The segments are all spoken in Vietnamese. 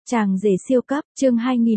Chàng rể siêu cấp, chương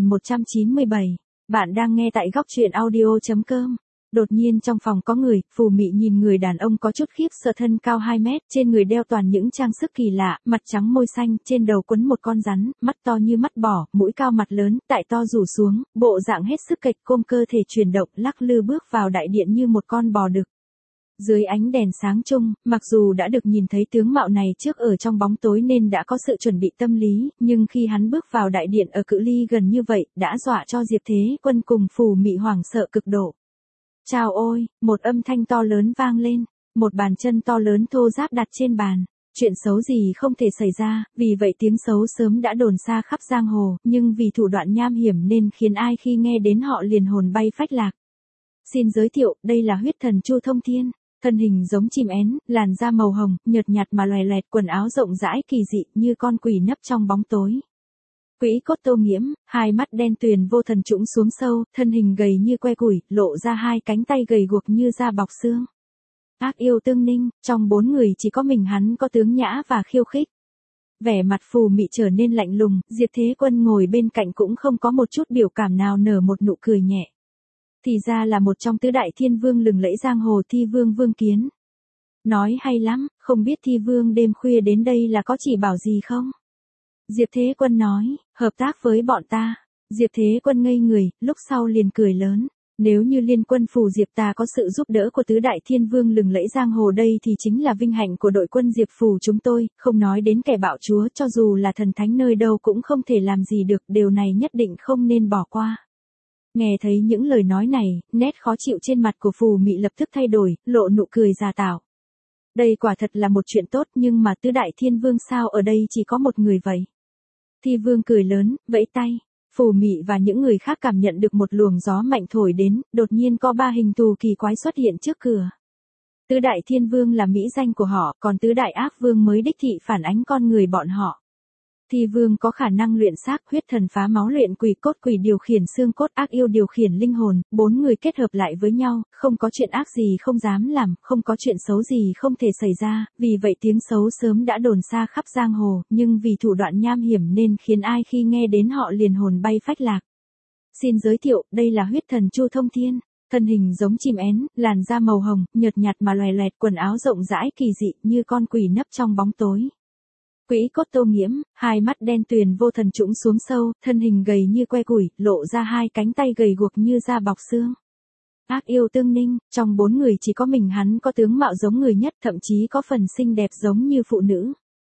2197. Bạn đang nghe tại góc truyện audio.com. Đột nhiên trong phòng có người, Phù Mị nhìn người đàn ông có chút khiếp sợ, thân cao 2 mét, trên người đeo toàn những trang sức kỳ lạ, mặt trắng môi xanh, trên đầu quấn một con rắn, mắt to như mắt bò, mũi cao mặt lớn, tại to rủ xuống, bộ dạng hết sức kịch côm, cơ thể chuyển động, lắc lư bước vào đại điện như một con bò đực. Dưới ánh đèn sáng chung, mặc dù đã được nhìn thấy tướng mạo này trước ở trong bóng tối nên đã có sự chuẩn bị tâm lý, nhưng khi hắn bước vào đại điện ở cự ly gần như vậy, đã dọa cho Diệp Thế Quân cùng Phù Mị hoảng sợ cực độ. Chào ôi, một âm thanh to lớn vang lên, một bàn chân to lớn thô ráp đặt trên bàn. Chuyện xấu gì không thể xảy ra, vì vậy tiếng xấu sớm đã đồn xa khắp giang hồ, nhưng vì thủ đoạn nham hiểm nên khiến ai khi nghe đến họ liền hồn bay phách lạc. Xin giới thiệu, đây là huyết thần Chu Thông Thiên. Thân hình giống chim én, làn da màu hồng, nhợt nhạt mà loè loẹt, quần áo rộng rãi kỳ dị như con quỷ nấp trong bóng tối. Quỹ cốt tô nghiễm, hai mắt đen tuyền vô thần trũng xuống sâu, thân hình gầy như que củi, lộ ra hai cánh tay gầy guộc như da bọc xương. Ác yêu tương ninh, trong 4 người chỉ có mình hắn có tướng nhã và khiêu khích. Vẻ mặt Phù Mị trở nên lạnh lùng, Diệp Thế Quân ngồi bên cạnh cũng không có một chút biểu cảm nào, nở một nụ cười nhẹ. Thì ra là một trong tứ đại thiên vương lừng lẫy giang hồ, Thi Vương Vương Kiến. Nói hay lắm, không biết Thi Vương đêm khuya đến đây là có chỉ bảo gì không? Diệp Thế Quân nói, hợp tác với bọn ta. Diệp Thế Quân ngây người, lúc sau liền cười lớn. Nếu như liên quân Phù Diệp ta có sự giúp đỡ của tứ đại thiên vương lừng lẫy giang hồ đây thì chính là vinh hạnh của đội quân Diệp Phù chúng tôi, không nói đến kẻ bạo chúa, cho dù là thần thánh nơi đâu cũng không thể làm gì được, điều này nhất định không nên bỏ qua. Nghe thấy những lời nói này, nét khó chịu trên mặt của Phù Mị lập tức thay đổi, lộ nụ cười giả tạo. Đây quả thật là một chuyện tốt, nhưng mà tứ đại thiên vương sao ở đây chỉ có một người vậy? Thi Vương cười lớn, vẫy tay. Phù Mị và những người khác cảm nhận được một luồng gió mạnh thổi đến, đột nhiên có 3 hình thù kỳ quái xuất hiện trước cửa. Tứ đại thiên vương là mỹ danh của họ, còn tứ đại ác vương mới đích thị phản ánh con người bọn họ. Thi Vương có khả năng luyện xác, huyết thần phá máu luyện quỷ, cốt quỷ điều khiển xương cốt, ác yêu điều khiển linh hồn, 4 người kết hợp lại với nhau, không có chuyện ác gì không dám làm, không có chuyện xấu gì không thể xảy ra, vì vậy tiếng xấu sớm đã đồn xa khắp giang hồ, nhưng vì thủ đoạn nham hiểm nên khiến ai khi nghe đến họ liền hồn bay phách lạc. Xin giới thiệu, đây là huyết thần Chu Thông Thiên. Thân hình giống chim én, làn da màu hồng, nhợt nhạt mà loè loẹt, quần áo rộng rãi kỳ dị như con quỷ nấp trong bóng tối. Quỹ cốt tô nghiễm, hai mắt đen tuyền vô thần trũng xuống sâu, thân hình gầy như que củi, lộ ra hai cánh tay gầy guộc như da bọc xương. Ác yêu tương ninh, trong 4 người chỉ có mình hắn có tướng mạo giống người nhất, thậm chí có phần xinh đẹp giống như phụ nữ.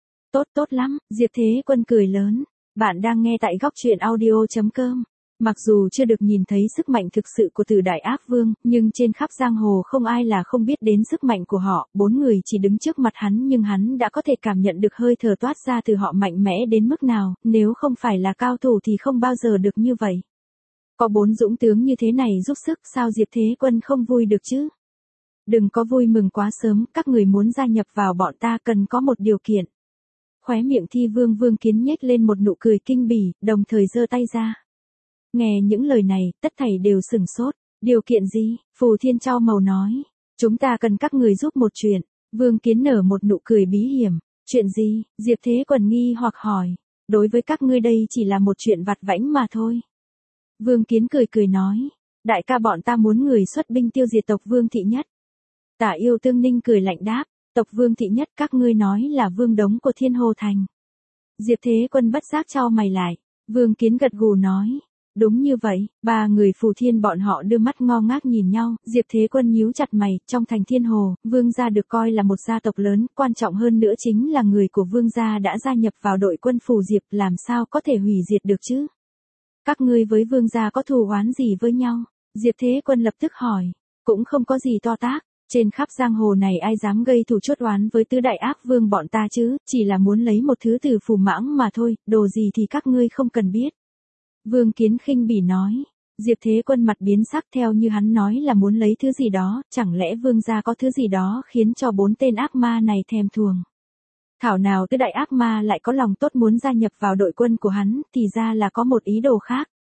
Tốt lắm, Diệp Thế Quân cười lớn. Bạn đang nghe tại góc truyện audio.com. Mặc dù chưa được nhìn thấy sức mạnh thực sự của Tử Đại Ác Vương, nhưng trên khắp giang hồ không ai là không biết đến sức mạnh của họ, 4 người chỉ đứng trước mặt hắn nhưng hắn đã có thể cảm nhận được hơi thở toát ra từ họ mạnh mẽ đến mức nào, nếu không phải là cao thủ thì không bao giờ được như vậy. Có 4 dũng tướng như thế này giúp sức, sao Diệp Thế Quân không vui được chứ? Đừng có vui mừng quá sớm, các người muốn gia nhập vào bọn ta cần có một điều kiện. Khóe miệng Thi Vương Vương Kiến nhếch lên một nụ cười kinh bỉ, đồng thời giơ tay ra. Nghe những lời này, tất thảy đều sửng sốt. Điều kiện gì? Phù Thiên Trao Màu nói. Chúng ta cần các người giúp một chuyện. Vương Kiến nở một nụ cười bí hiểm. Chuyện gì? Diệp Thế Quân nghi hoặc hỏi. Đối với các ngươi đây chỉ là một chuyện vặt vãnh mà thôi. Vương Kiến cười nói. Đại ca bọn ta muốn người xuất binh tiêu diệt tộc Vương Thị Nhất. Tả Yêu Tương Ninh cười lạnh đáp. Tộc Vương Thị Nhất các ngươi nói là Vương Đống của Thiên Hồ Thành. Diệp Thế Quân bất giác chau mày lại. Vương Kiến gật gù nói. Đúng như vậy, 3 người Phù Thiên bọn họ đưa mắt ngơ ngác nhìn nhau, Diệp Thế Quân nhíu chặt mày, trong thành Thiên Hồ, Vương gia được coi là một gia tộc lớn, quan trọng hơn nữa chính là người của Vương gia đã gia nhập vào đội quân Phù Diệp, làm sao có thể hủy diệt được chứ? Các ngươi với Vương gia có thù oán gì với nhau? Diệp Thế Quân lập tức hỏi, cũng không có gì to tát, trên khắp giang hồ này ai dám gây thù chuất oán với tứ đại ác vương bọn ta chứ, chỉ là muốn lấy một thứ từ Phù Mãng mà thôi, đồ gì thì các ngươi không cần biết. Vương Kiến khinh bỉ nói. Diệp Thế Quân mặt biến sắc, theo như hắn nói là muốn lấy thứ gì đó, chẳng lẽ Vương gia có thứ gì đó khiến cho 4 tên ác ma này thèm thuồng. Thảo nào tứ đại ác ma lại có lòng tốt muốn gia nhập vào đội quân của hắn, thì ra là có một ý đồ khác.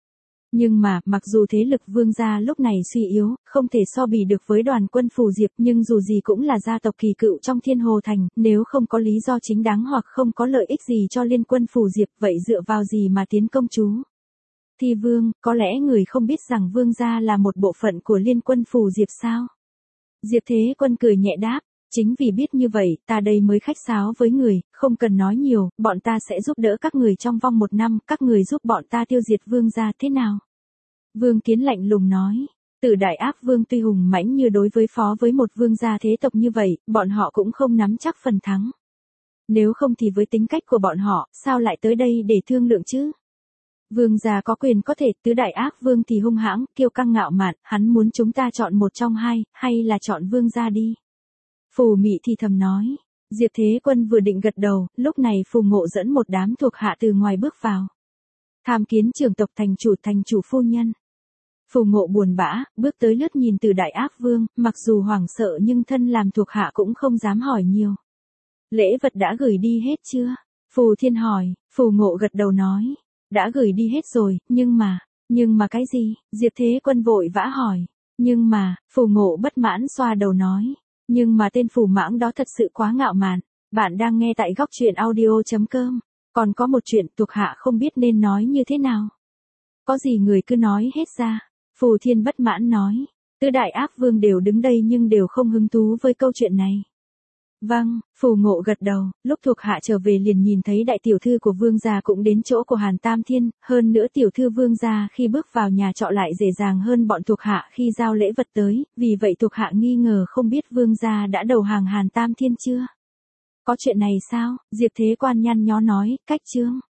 Nhưng mà, mặc dù thế lực Vương gia lúc này suy yếu, không thể so bì được với đoàn quân Phù Diệp, nhưng dù gì cũng là gia tộc kỳ cựu trong Thiên Hồ Thành, nếu không có lý do chính đáng hoặc không có lợi ích gì cho liên quân Phù Diệp, vậy dựa vào gì mà tiến công chú? Thi Vương, có lẽ người không biết rằng Vương gia là một bộ phận của liên quân Phù Diệp sao? Diệp Thế Quân cười nhẹ đáp. Chính vì biết như vậy, ta đây mới khách sáo với người, không cần nói nhiều, bọn ta sẽ giúp đỡ các người trong vòng 1 năm, các người giúp bọn ta tiêu diệt Vương gia thế nào? Vương Kiến lạnh lùng nói, Tử Đại Ác Vương tuy hùng mãnh như đối với phó với một vương gia thế tộc như vậy, bọn họ cũng không nắm chắc phần thắng. Nếu không thì với tính cách của bọn họ, sao lại tới đây để thương lượng chứ? Vương gia có quyền có thể, Tứ Đại Ác Vương thì hung hãng, kiêu căng ngạo mạn, hắn muốn chúng ta chọn một trong hai, hay là chọn Vương gia đi? Phù Mị thì thầm nói. Diệp Thế Quân vừa định gật đầu, lúc này Phù Ngộ dẫn một đám thuộc hạ từ ngoài bước vào. Tham kiến trưởng tộc thành chủ phu nhân. Phù Ngộ buồn bã, bước tới lướt nhìn từ Đại Ác Vương, mặc dù hoảng sợ nhưng thân làm thuộc hạ cũng không dám hỏi nhiều. Lễ vật đã gửi đi hết chưa? Phù Thiên hỏi, Phù Ngộ gật đầu nói. Đã gửi đi hết rồi, nhưng mà cái gì? Diệp Thế Quân vội vã hỏi. Nhưng mà, Phù Ngộ bất mãn xoa đầu nói. Nhưng mà tên phù mãng đó thật sự quá ngạo mạn. Bạn đang nghe tại góc truyện audio.com. Còn có một chuyện thuộc hạ không biết nên nói như thế nào. Có gì người cứ nói hết ra. Phù Thiên bất mãn nói. Tứ Đại Ác Vương đều đứng đây nhưng đều không hứng thú với câu chuyện này. Vâng, Phù Ngộ gật đầu, lúc thuộc hạ trở về liền nhìn thấy đại tiểu thư của Vương gia cũng đến chỗ của Hàn Tam Thiên, hơn nữa tiểu thư Vương gia khi bước vào nhà trọ lại dễ dàng hơn bọn thuộc hạ khi giao lễ vật tới, vì vậy thuộc hạ nghi ngờ không biết Vương gia đã đầu hàng Hàn Tam Thiên chưa? Có chuyện này sao? Diệp Thế Quan nhăn nhó nói, cách chương.